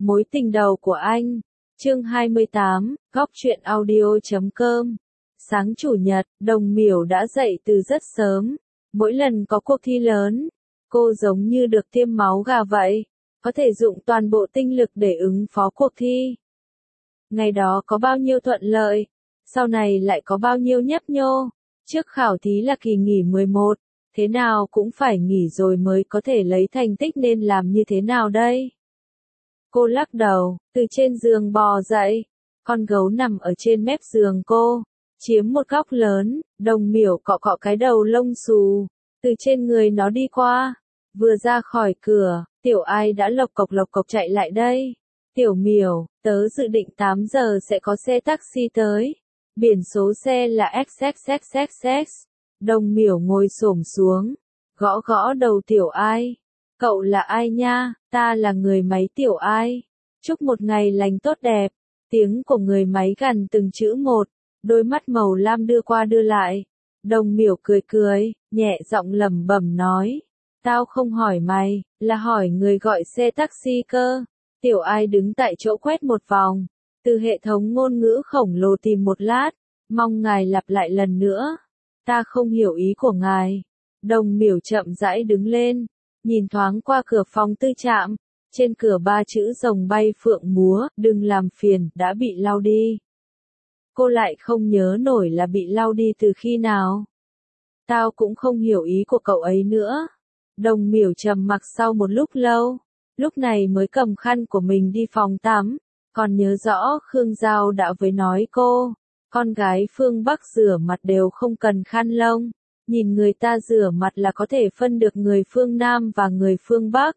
Mối tình đầu của anh. Chương 28, góc truyện audio.com. Sáng chủ nhật, Đồng Miểu đã dậy từ rất sớm. Mỗi lần có cuộc thi lớn, cô giống như được tiêm máu gà vậy, có thể dụng toàn bộ tinh lực để ứng phó cuộc thi. Ngày đó có bao nhiêu thuận lợi, sau này lại có bao nhiêu nhấp nhô. Trước khảo thí là kỳ nghỉ 11, thế nào cũng phải nghỉ rồi mới có thể lấy thành tích, nên làm như thế nào đây? Cô lắc đầu, từ trên giường bò dậy. Con gấu nằm ở trên mép giường cô, chiếm một góc lớn. Đồng Miểu cọ cọ cái đầu lông xù, từ trên người nó đi qua. Vừa ra khỏi cửa, Tiểu Ai đã lộc cộc chạy lại đây. Tiểu Miểu, tớ dự định 8 giờ sẽ có xe taxi tới. Biển số xe là XXXXX. Đồng Miểu ngồi xổm xuống, gõ gõ đầu Tiểu Ai. Cậu là ai nha? Ta là người máy Tiểu Ai. Chúc một ngày lành tốt đẹp. Tiếng của người máy gằn từng chữ một, đôi mắt màu lam đưa qua đưa lại. Đồng Miểu cười, nhẹ giọng lẩm bẩm nói. Tao không hỏi mày, là hỏi người gọi xe taxi cơ. Tiểu Ai đứng tại chỗ quét một vòng, từ hệ thống ngôn ngữ khổng lồ tìm một lát, mong ngài lặp lại lần nữa. Ta không hiểu ý của ngài. Đồng Miểu chậm rãi đứng lên, nhìn thoáng qua cửa phòng tư trạm, trên cửa 3 chữ rồng bay phượng múa, đừng làm phiền, đã bị lau đi. Cô lại không nhớ nổi là bị lau đi từ khi nào. Tao cũng không hiểu ý của cậu ấy nữa. Đồng Miểu trầm mặc sau một lúc lâu, lúc này mới cầm khăn của mình đi phòng tắm, còn nhớ rõ Khương Giao đã với nói cô, con gái phương Bắc rửa mặt đều không cần khăn lông. Nhìn người ta rửa mặt là có thể phân được người phương Nam và người phương Bắc.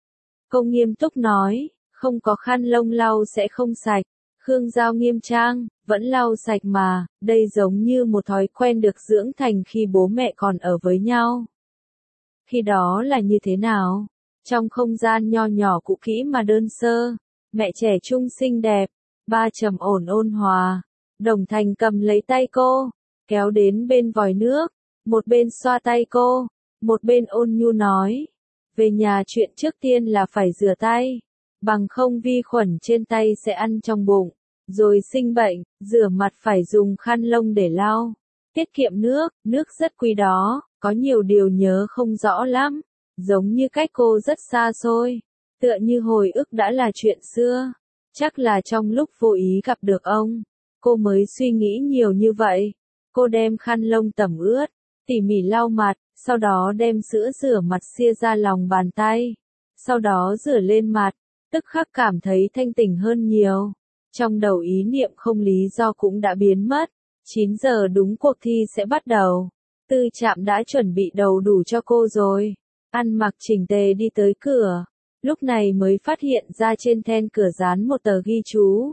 Cô nghiêm túc nói, không có khăn lông lau sẽ không sạch. Khương Giao nghiêm trang, vẫn lau sạch mà, đây giống như một thói quen được dưỡng thành khi bố mẹ còn ở với nhau. Khi đó là như thế nào? Trong không gian nho nhỏ cũ kỹ mà đơn sơ, mẹ trẻ trung xinh đẹp, ba trầm ổn ôn hòa. Đồng Thành cầm lấy tay cô, kéo đến bên vòi nước. Một bên xoa tay cô, một bên ôn nhu nói. Về nhà chuyện trước tiên là phải rửa tay, bằng không vi khuẩn trên tay sẽ ăn trong bụng, rồi sinh bệnh. Rửa mặt phải dùng khăn lông để lau. Tiết kiệm nước, nước rất quý đó, có nhiều điều nhớ không rõ lắm, giống như cách cô rất xa xôi, tựa như hồi ức đã là chuyện xưa. Chắc là trong lúc vô ý gặp được ông, cô mới suy nghĩ nhiều như vậy. Cô đem khăn lông tẩm ướt, tỉ mỉ lau mặt, sau đó đem sữa rửa mặt xia ra lòng bàn tay, sau đó rửa lên mặt, tức khắc cảm thấy thanh tỉnh hơn nhiều. Trong đầu ý niệm không lý do cũng đã biến mất. 9 giờ đúng cuộc thi sẽ bắt đầu. Tư trạm đã chuẩn bị đầy đủ cho cô rồi. Ăn mặc chỉnh tề đi tới cửa, lúc này mới phát hiện ra trên then cửa dán một tờ ghi chú.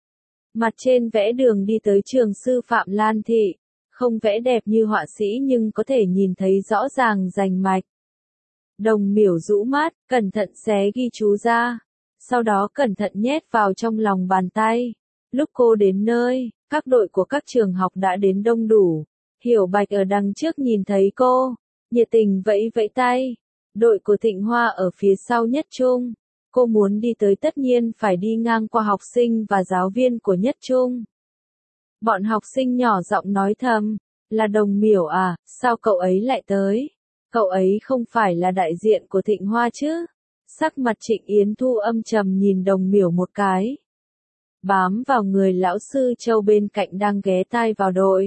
Mặt trên vẽ đường đi tới trường sư phạm Lan Thị. Không vẽ đẹp như họa sĩ nhưng có thể nhìn thấy rõ ràng rành mạch. Đồng Miểu rũ mắt, cẩn thận xé ghi chú ra, sau đó cẩn thận nhét vào trong lòng bàn tay. Lúc cô đến nơi, các đội của các trường học đã đến đông đủ. Hiểu Bạch ở đằng trước nhìn thấy cô, nhiệt tình vẫy vẫy tay. Đội của Thịnh Hoa ở phía sau Nhất Trung. Cô muốn đi tới tất nhiên phải đi ngang qua học sinh và giáo viên của Nhất Trung. Bọn học sinh nhỏ giọng nói thầm, là Đồng Miểu à, sao cậu ấy lại tới? Cậu ấy không phải là đại diện của Thịnh Hoa chứ? Sắc mặt Trịnh Yến Thu âm trầm nhìn Đồng Miểu một cái. Bám vào người lão sư Châu bên cạnh đang ghé tai vào đội.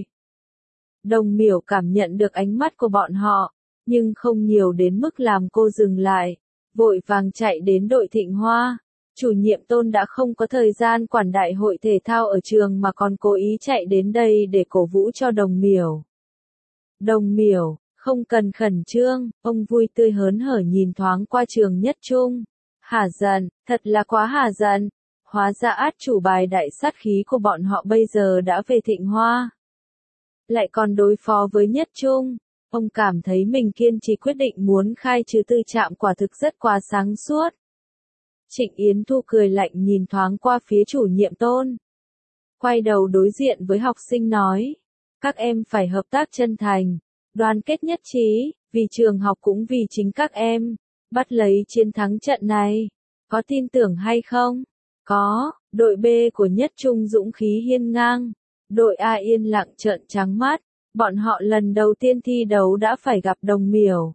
Đồng Miểu cảm nhận được ánh mắt của bọn họ, nhưng không nhiều đến mức làm cô dừng lại, vội vàng chạy đến đội Thịnh Hoa. Chủ nhiệm Tôn đã không có thời gian quản đại hội thể thao ở trường mà còn cố ý chạy đến đây để cổ vũ cho Đồng Miểu. Đồng Miểu, không cần khẩn trương, ông vui tươi hớn hở nhìn thoáng qua trường Nhất Trung. Hả giận, thật là quá hả giận. Hóa ra át chủ bài đại sát khí của bọn họ bây giờ đã về Thịnh Hoa. Lại còn đối phó với Nhất Trung. Ông cảm thấy mình kiên trì quyết định muốn khai trừ Tư Trạm quả thực rất quá sáng suốt. Trịnh Yến Thu cười lạnh nhìn thoáng qua phía chủ nhiệm Tôn. Quay đầu đối diện với học sinh nói. Các em phải hợp tác chân thành, đoàn kết nhất trí, vì trường học cũng vì chính các em. Bắt lấy chiến thắng trận này. Có tin tưởng hay không? Có, đội B của Nhất Trung dũng khí hiên ngang. Đội A yên lặng trợn trắng mắt, bọn họ lần đầu tiên thi đấu đã phải gặp Đồng Miểu.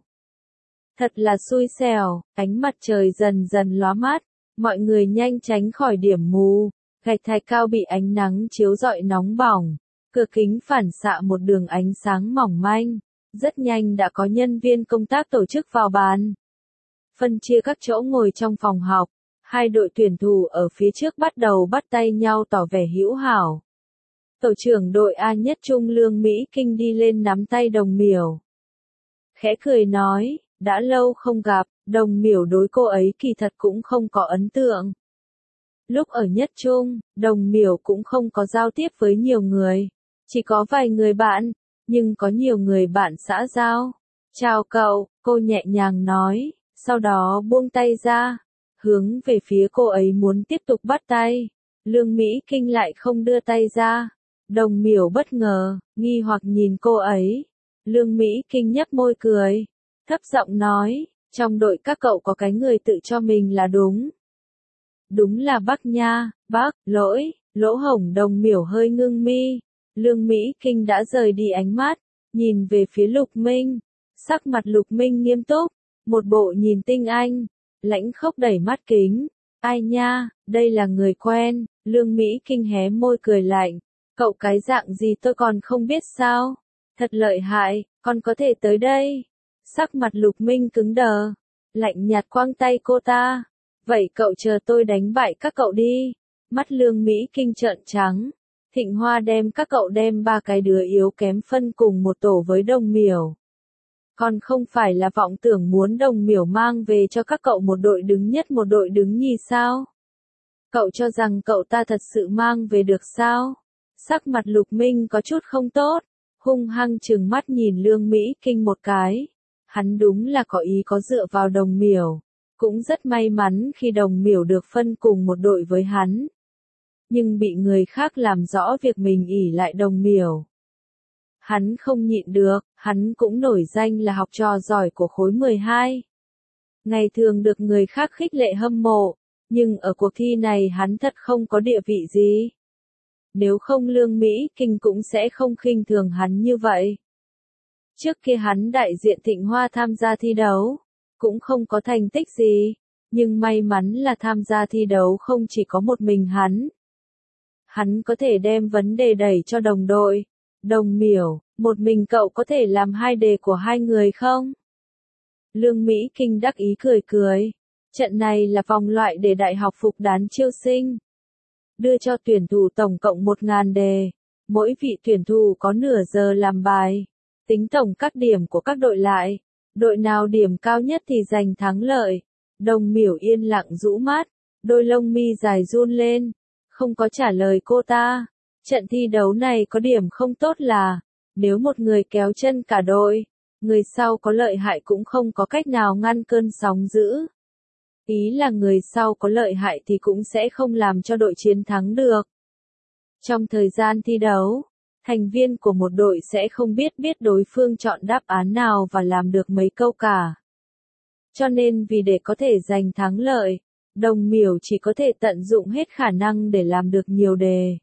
Thật là xui xẻo, ánh mặt trời dần dần lóa mắt, mọi người nhanh tránh khỏi điểm mù, gạch thạch cao bị ánh nắng chiếu rọi nóng bỏng, cửa kính phản xạ một đường ánh sáng mỏng manh, rất nhanh đã có nhân viên công tác tổ chức vào bàn. Phân chia các chỗ ngồi trong phòng học, hai đội tuyển thủ ở phía trước bắt đầu bắt tay nhau tỏ vẻ hữu hảo. Tổ trưởng đội A Nhất Trung Lương Mỹ Kinh đi lên nắm tay Đồng Miểu. Khẽ cười nói, đã lâu không gặp, Đồng Miểu đối cô ấy kỳ thật cũng không có ấn tượng. Lúc ở Nhất Trung, Đồng Miểu cũng không có giao tiếp với nhiều người, chỉ có vài người bạn, nhưng có nhiều người bạn xã giao. Chào cậu, cô nhẹ nhàng nói, sau đó buông tay ra, hướng về phía cô ấy muốn tiếp tục bắt tay. Lương Mỹ Kinh lại không đưa tay ra. Đồng Miểu bất ngờ, nghi hoặc nhìn cô ấy. Lương Mỹ Kinh nhếch môi cười, thấp giọng nói, trong đội các cậu có cái người tự cho mình là đúng. Đúng là Bắc nha, Bắc, lỗ hổng. Đồng Miểu hơi ngưng mi. Lương Mỹ Kinh đã rời đi ánh mắt, nhìn về phía Lục Minh. Sắc mặt Lục Minh nghiêm túc, một bộ nhìn tinh anh, lãnh khốc đẩy mắt kính. Ai nha, đây là người quen. Lương Mỹ Kinh hé môi cười lạnh. Cậu cái dạng gì tôi còn không biết sao? Thật lợi hại, con có thể tới đây. Sắc mặt Lục Minh cứng đờ, lạnh nhạt quăng tay cô ta. Vậy cậu chờ tôi đánh bại các cậu đi. Mắt Lương Mỹ Kinh trợn trắng. Thịnh Hoa đem các cậu đem ba cái đứa yếu kém phân cùng một tổ với Đồng Miểu. Còn không phải là vọng tưởng muốn Đồng Miểu mang về cho các cậu một đội đứng nhất một đội đứng nhì sao? Cậu cho rằng cậu ta thật sự mang về được sao? Sắc mặt Lục Minh có chút không tốt, hung hăng trừng mắt nhìn Lương Mỹ Kinh một cái. Hắn đúng là có ý có dựa vào Đồng Miểu, cũng rất may mắn khi Đồng Miểu được phân cùng một đội với hắn. Nhưng bị người khác làm rõ việc mình ỷ lại Đồng Miểu. Hắn không nhịn được, hắn cũng nổi danh là học trò giỏi của khối 12. Ngày thường được người khác khích lệ hâm mộ, nhưng ở cuộc thi này hắn thật không có địa vị gì. Nếu không Lương Mỹ Kinh cũng sẽ không khinh thường hắn như vậy. Trước kia hắn đại diện Thịnh Hoa tham gia thi đấu, cũng không có thành tích gì, nhưng may mắn là tham gia thi đấu không chỉ có một mình hắn. Hắn có thể đem vấn đề đẩy cho đồng đội. Đồng Miểu, một mình cậu có thể làm hai đề của hai người không? Lương Mỹ Kinh đắc ý cười cười. Trận này là vòng loại để đại học Phục Đán chiêu sinh. Đưa cho tuyển thủ tổng cộng 1.000 đề. Mỗi vị tuyển thủ có nửa giờ làm bài. Tính tổng các điểm của các đội lại. Đội nào điểm cao nhất thì giành thắng lợi. Đồng Miểu yên lặng rũ mắt. Đôi lông mi dài run lên. Không có trả lời cô ta. Trận thi đấu này có điểm không tốt là, nếu một người kéo chân cả đội, người sau có lợi hại cũng không có cách nào ngăn cơn sóng dữ. Ý là người sau có lợi hại thì cũng sẽ không làm cho đội chiến thắng được. Trong thời gian thi đấu, thành viên của một đội sẽ không biết đối phương chọn đáp án nào và làm được mấy câu cả. Cho nên vì để có thể giành thắng lợi, Đồng Miểu chỉ có thể tận dụng hết khả năng để làm được nhiều đề.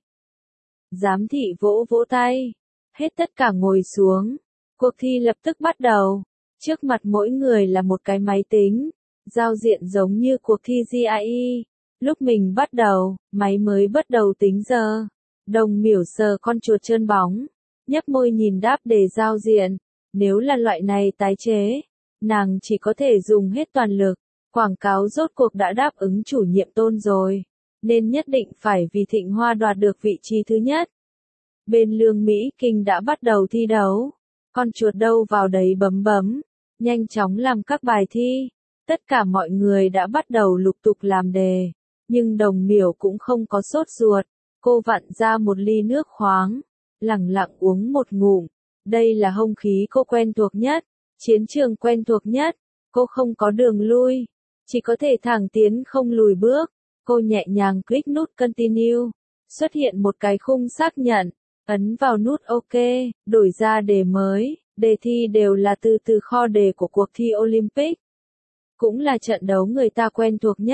Giám thị vỗ vỗ tay. Hết tất cả ngồi xuống. Cuộc thi lập tức bắt đầu. Trước mặt mỗi người là một cái máy tính. Giao diện giống như cuộc thi GIE. Lúc mình bắt đầu, máy mới bắt đầu tính giờ. Đồng Miểu sờ con chuột trơn bóng. Nhấp môi nhìn đáp đề giao diện. Nếu là loại này tái chế, nàng chỉ có thể dùng hết toàn lực. Quảng cáo rốt cuộc đã đáp ứng chủ nhiệm Tôn rồi, nên nhất định phải vì Thịnh Hoa đoạt được vị trí thứ nhất. Bên Lương Mỹ Kinh đã bắt đầu thi đấu. Con chuột đâu vào đấy bấm, nhanh chóng làm các bài thi. Tất cả mọi người đã bắt đầu lục tục làm đề. Nhưng Đồng Miểu cũng không có sốt ruột. Cô vặn ra một ly nước khoáng, lẳng lặng uống một ngụm. Đây là hông khí cô quen thuộc nhất, chiến trường quen thuộc nhất. Cô không có đường lui, chỉ có thể thẳng tiến không lùi bước. Cô nhẹ nhàng click nút Continue. Xuất hiện một cái khung xác nhận. Ấn vào nút OK, đổi ra đề mới. Đề thi đều là từ kho đề của cuộc thi Olympic. Cũng là trận đấu người ta quen thuộc nhất.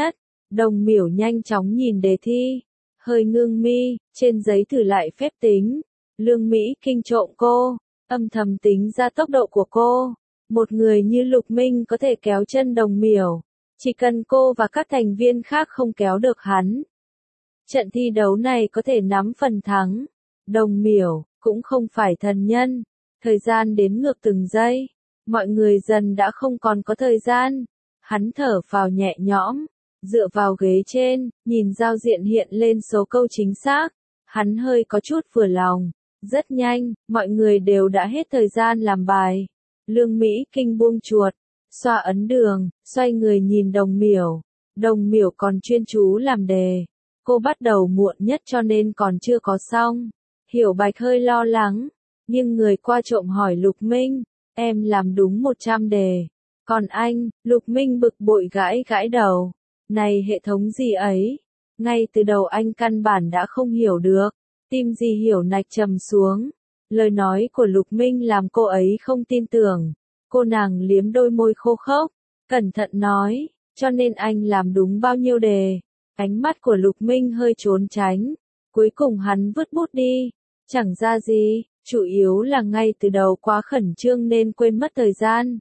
Đồng miểu nhanh chóng nhìn đề thi, hơi ngưng mi, trên giấy thử lại phép tính. Lương Mỹ Kinh trộm cô, âm thầm tính ra tốc độ của cô. Một người như Lục Minh có thể kéo chân đồng miểu, chỉ cần cô và các thành viên khác không kéo được hắn. Trận thi đấu này có thể nắm phần thắng. Đồng miểu, cũng không phải thần nhân. Thời gian đếm ngược từng giây. Mọi người dần đã không còn có thời gian. Hắn thở phào nhẹ nhõm, dựa vào ghế trên, nhìn giao diện hiện lên số câu chính xác. Hắn hơi có chút vừa lòng. Rất nhanh, mọi người đều đã hết thời gian làm bài. Lương Mỹ Kinh buông chuột, xoa ấn đường, xoay người nhìn đồng miểu. Đồng miểu còn chuyên chú làm đề. Cô bắt đầu muộn nhất cho nên còn chưa có xong. Hiểu Bạch hơi lo lắng, nhưng người qua trộm hỏi Lục Minh, em làm đúng 100 đề. Còn anh, Lục Minh bực bội gãi gãi đầu. Này hệ thống gì ấy? Ngay từ đầu anh căn bản đã không hiểu được. Tim Di Hiểu nạch trầm xuống. Lời nói của Lục Minh làm cô ấy không tin tưởng. Cô nàng liếm đôi môi khô khốc, cẩn thận nói, cho nên anh làm đúng bao nhiêu đề. Ánh mắt của Lục Minh hơi trốn tránh. Cuối cùng hắn vứt bút đi. Chẳng ra gì, chủ yếu là ngay từ đầu quá khẩn trương nên quên mất thời gian.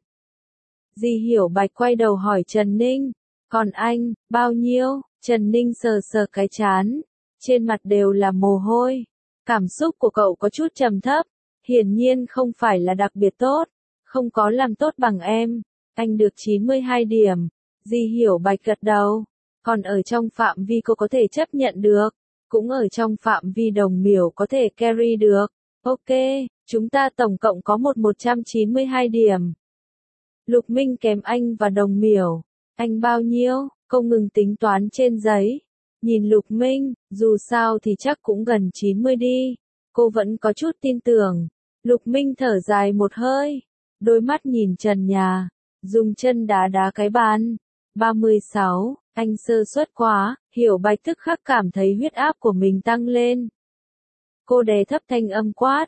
Di Hiểu Bạch quay đầu hỏi Trần Ninh. Còn anh, bao nhiêu? Trần Ninh sờ sờ cái trán. Trên mặt đều là mồ hôi. Cảm xúc của cậu có chút trầm thấp. Hiển nhiên không phải là đặc biệt tốt. Không có làm tốt bằng em. Anh được 92 điểm. Di Hiểu Bạch gật đầu. Còn ở trong phạm vi cô có thể chấp nhận được. Cũng ở trong phạm vi đồng miểu có thể carry được. Ok, chúng ta tổng cộng có 192 điểm. Lục Minh kém anh và đồng miểu. Anh bao nhiêu? Cô ngừng tính toán trên giấy. Nhìn Lục Minh, dù sao thì chắc cũng gần 90 đi. Cô vẫn có chút tin tưởng. Lục Minh thở dài một hơi. Đôi mắt nhìn trần nhà. Dùng chân đá đá cái bàn. 36, anh sơ suất quá. Hiểu Bạch tức khắc cảm thấy huyết áp của mình tăng lên. Cô đè thấp thanh âm quát.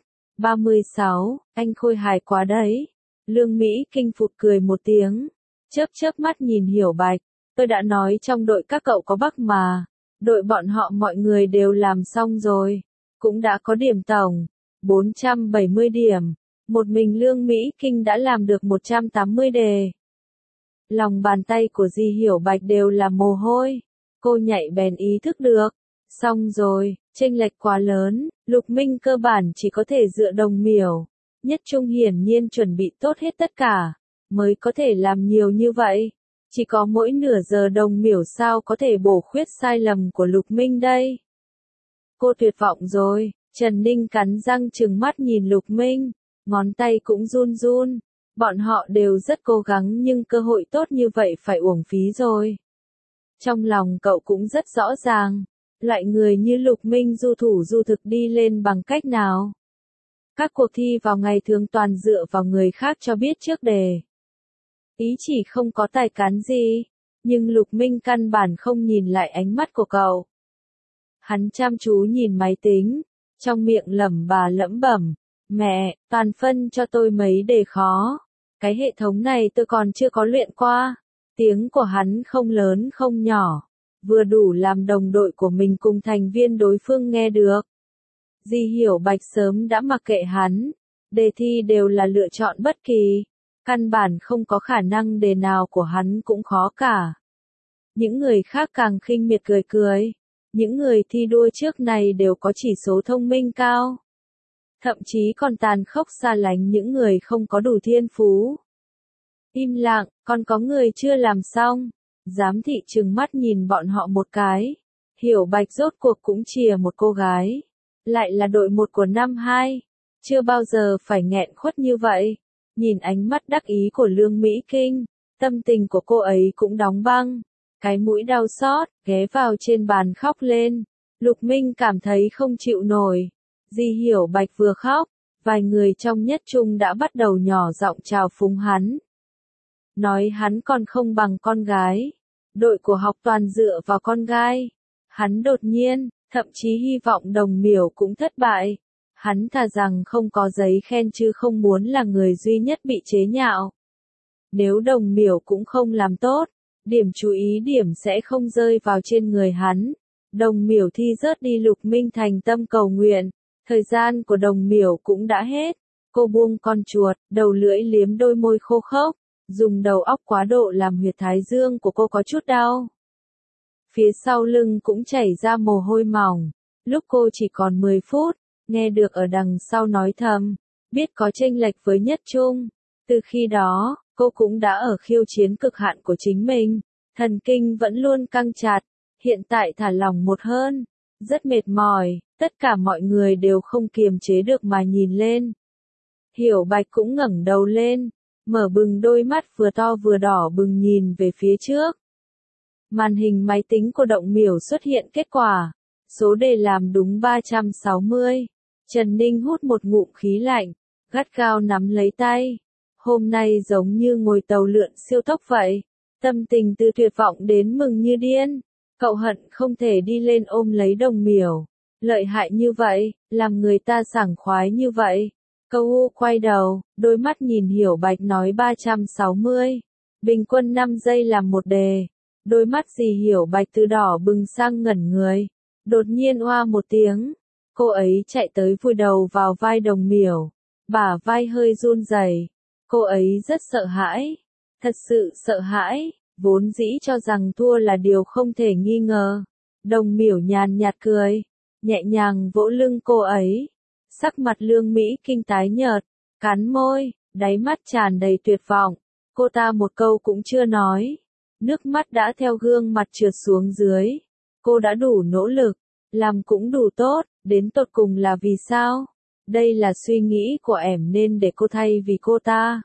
36, anh khôi hài quá đấy. Lương Mỹ Kinh phục cười một tiếng. Chớp chớp mắt nhìn Hiểu Bạch. Tôi đã nói trong đội các cậu có Bắc mà. Đội bọn họ mọi người đều làm xong rồi. Cũng đã có điểm tổng. 470 điểm. Một mình Lương Mỹ Kinh đã làm được 180 đề. Lòng bàn tay của Di Hiểu Bạch đều là mồ hôi. Cô nhạy bén ý thức được. Xong rồi, chênh lệch quá lớn. Lục Minh cơ bản chỉ có thể dựa đồng miểu. Nhất Trung hiển nhiên chuẩn bị tốt hết tất cả. Mới có thể làm nhiều như vậy. Chỉ có mỗi nửa giờ đồng miểu sao có thể bổ khuyết sai lầm của Lục Minh đây. Cô tuyệt vọng rồi. Trần Ninh cắn răng trừng mắt nhìn Lục Minh. Ngón tay cũng run run. Bọn họ đều rất cố gắng nhưng cơ hội tốt như vậy phải uổng phí rồi. Trong lòng cậu cũng rất rõ ràng. Loại người như Lục Minh du thủ du thực đi lên bằng cách nào? Các cuộc thi vào ngày thường toàn dựa vào người khác cho biết trước đề. Ý chỉ không có tài cán gì. Nhưng Lục Minh căn bản không nhìn lại ánh mắt của cậu. Hắn chăm chú nhìn máy tính. Trong miệng lẩm bẩm. Mẹ, toàn phân cho tôi mấy đề khó. Cái hệ thống này tôi còn chưa có luyện qua. Tiếng của hắn không lớn không nhỏ. Vừa đủ làm đồng đội của mình cùng thành viên đối phương nghe được. Di Hiểu Bạch sớm đã mặc kệ hắn. Đề thi đều là lựa chọn bất kỳ. Căn bản không có khả năng đề nào của hắn cũng khó cả. Những người khác càng khinh miệt cười cười. Những người thi đua trước này đều có chỉ số thông minh cao. Thậm chí còn tàn khốc xa lánh những người không có đủ thiên phú. Im lặng, còn có người chưa làm xong. Giám thị trừng mắt nhìn bọn họ một cái. Hiểu Bạch rốt cuộc cũng chìa một cô gái. Lại là đội 1 của năm 2. Chưa bao giờ phải nghẹn khuất như vậy. Nhìn ánh mắt đắc ý của Lương Mỹ Kinh. Tâm tình của cô ấy cũng đóng băng. Cái mũi đau xót, ghé vào trên bàn khóc lên. Lục Minh cảm thấy không chịu nổi. Di Hiểu Bạch vừa khóc. Vài người trong Nhất Trung đã bắt đầu nhỏ giọng chào phúng hắn. Nói hắn còn không bằng con gái. Đội của học toàn dựa vào con gái. Hắn đột nhiên, thậm chí hy vọng đồng miểu cũng thất bại. Hắn thà rằng không có giấy khen chứ không muốn là người duy nhất bị chế nhạo. Nếu đồng miểu cũng không làm tốt, Điểm chú ý điểm sẽ không rơi vào trên người hắn. Đồng Miểu thi rớt đi Lục Minh thành tâm cầu nguyện. Thời gian của Đồng Miểu cũng đã hết. Cô buông con chuột, đầu lưỡi liếm đôi môi khô khốc. Dùng đầu óc quá độ làm huyệt thái dương của cô có chút đau. Phía sau lưng cũng chảy ra mồ hôi mỏng. Lúc cô chỉ còn 10 phút, nghe được ở đằng sau nói thầm, biết có chênh lệch với Nhất Trung. Từ khi đó, cô cũng đã ở khiêu chiến cực hạn của chính mình. Thần kinh vẫn luôn căng chặt, hiện tại thả lỏng một hơn. Rất mệt mỏi, tất cả mọi người đều không kiềm chế được mà nhìn lên. Hiểu Bạch cũng ngẩng đầu lên, mở bừng đôi mắt vừa to vừa đỏ bừng nhìn về phía trước. Màn hình máy tính của Động Miểu xuất hiện kết quả. Số đề làm đúng 360. Trần Ninh hút một ngụm khí lạnh, gắt gao nắm lấy tay. Hôm nay giống như ngồi tàu lượn siêu tốc vậy. Tâm tình từ tuyệt vọng đến mừng như điên. Cậu hận không thể đi lên ôm lấy Đồng Miểu. Lợi hại như vậy, làm người ta sảng khoái như vậy. Câu U quay đầu, đôi mắt nhìn Hiểu Bạch nói 360. Bình quân 5 giây làm một đề. Đôi mắt dì Hiểu Bạch từ đỏ bừng sang ngẩn người. Đột nhiên oa một tiếng. Cô ấy chạy tới vùi đầu vào vai Đồng Miểu. Bả vai hơi run rẩy. Cô ấy rất sợ hãi. Thật sự sợ hãi. Vốn dĩ cho rằng thua là điều không thể nghi ngờ. Đồng Miểu nhàn nhạt cười. Nhẹ nhàng vỗ lưng cô ấy. Sắc mặt Lương Mỹ Kinh tái nhợt. Cắn môi, đáy mắt tràn đầy tuyệt vọng. Cô ta một câu cũng chưa nói. Nước mắt đã theo gương mặt trượt xuống dưới. Cô đã đủ nỗ lực, làm cũng đủ tốt, đến tột cùng là vì sao? Đây là suy nghĩ của em nên để cô thay vì cô ta.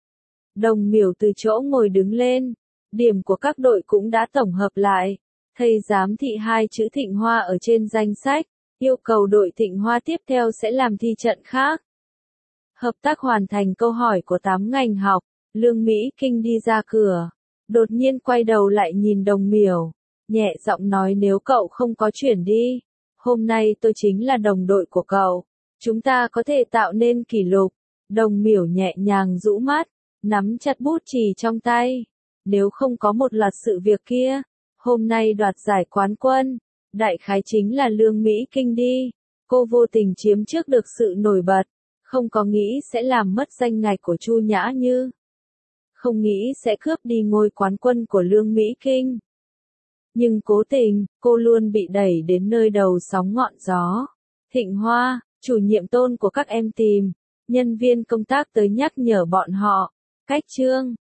Đồng Miểu từ chỗ ngồi đứng lên, điểm của các đội cũng đã tổng hợp lại. Thầy giám thị 2 chữ Thịnh Hoa ở trên danh sách, yêu cầu đội Thịnh Hoa tiếp theo sẽ làm thi trận khác. Hợp tác hoàn thành câu hỏi của 8 ngành học, Lương Mỹ Kinh đi ra cửa. Đột nhiên quay đầu lại nhìn Đồng Miểu, nhẹ giọng nói nếu cậu không có chuyển đi, hôm nay tôi chính là đồng đội của cậu, chúng ta có thể tạo nên kỷ lục. Đồng Miểu nhẹ nhàng rũ mắt, nắm chặt bút chì trong tay. Nếu không có một loạt sự việc kia, hôm nay đoạt giải quán quân, đại khái chính là Lương Mỹ Kinh đi. Cô vô tình chiếm trước được sự nổi bật, không có nghĩ sẽ làm mất danh ngạch của Chu Nhã Như. Không nghĩ sẽ cướp đi ngôi quán quân của Lương Mỹ Kinh. Nhưng cố tình, cô luôn bị đẩy đến nơi đầu sóng ngọn gió. Thịnh Hoa, chủ nhiệm Tôn của các em tìm, nhân viên công tác tới nhắc nhở bọn họ. Cách chương